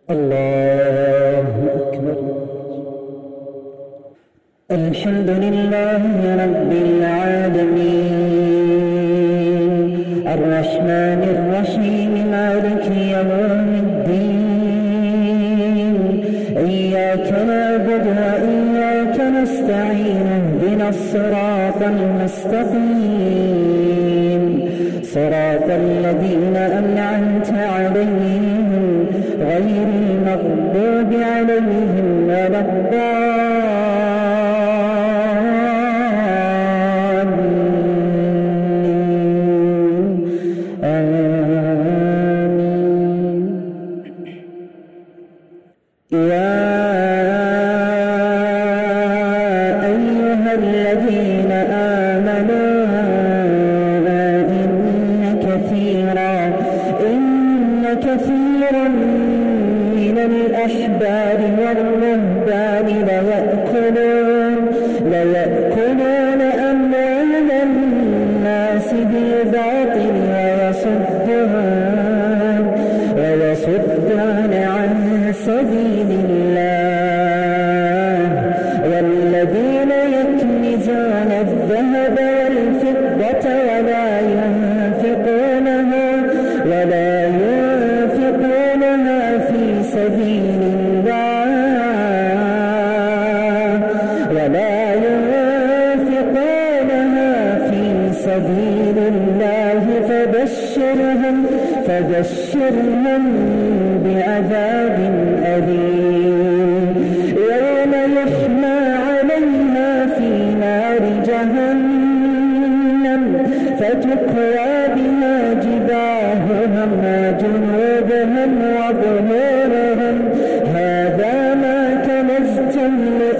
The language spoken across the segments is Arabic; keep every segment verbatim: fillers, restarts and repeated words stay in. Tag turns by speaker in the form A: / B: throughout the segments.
A: الله أكبر. الحمد لله رب العالمين الرحمن الرحيم مالك يوم الدين إياك نعبد وإياك نستعين اهدنا الصراط المستقيم صراط الذين أنعمت عليهم غير المغضوب عليهم ولا الضالين آمين. يا أيها الذين آمنوا إن كثيرا إن كثيرا من الأحبار والرهبان ليأكلون ليأكلون أموال الناس بالباطل ويصدون ويصدون عن سبيل الله والذين يكنزون الذهب والفضة ولا ينفقونها ولا ينفقونها في سبيل الله ولا ينفقونها في سبيل الله فبشرهم فبشرهم بعذاب أليم يوم يحمى عليها في نار جهنم فتكوى بها جباههم وجنوبهم وظهورهم هذا ما كنزتم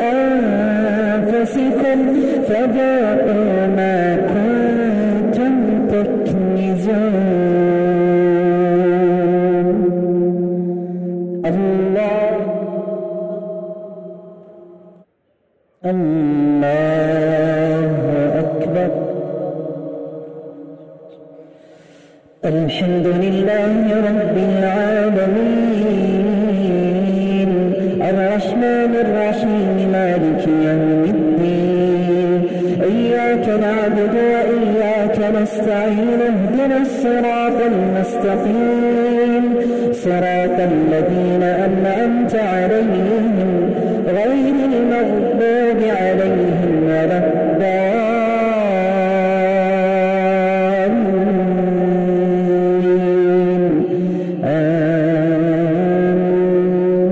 A: لأنفسكم فذوقوا ما كنتم تكنزون. الله الله أكبر. الحمد لله رب العالمين الرحمن الرحيم مالك يوم الدين إياك نعبد وإياك نستعين اهدنا الصراط المستقيم صراط الذين أنعمت عليهم غير المغضوب عليهم ولا الضالين آمين.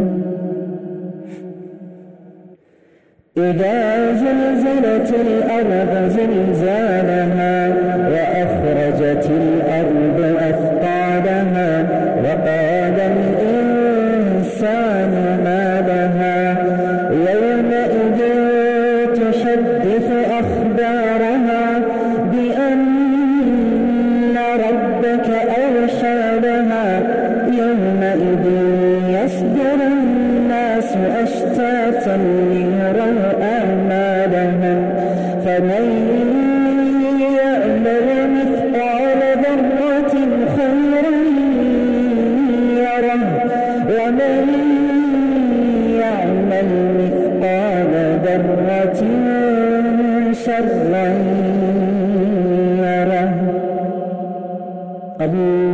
A: إذا زلزلت الأرض زلزالها وأخرجت الأرض أثقالها وقال الإنسان ما لها يومئذ تحدث أخبارها بأن ربك أوحى لها يومئذ يصدر الناس أشتاتا ليروا أعمالهم فمن يعمل مثقال ذرة خيرا يره ومن يعمل مثقال ذرة شرا يره.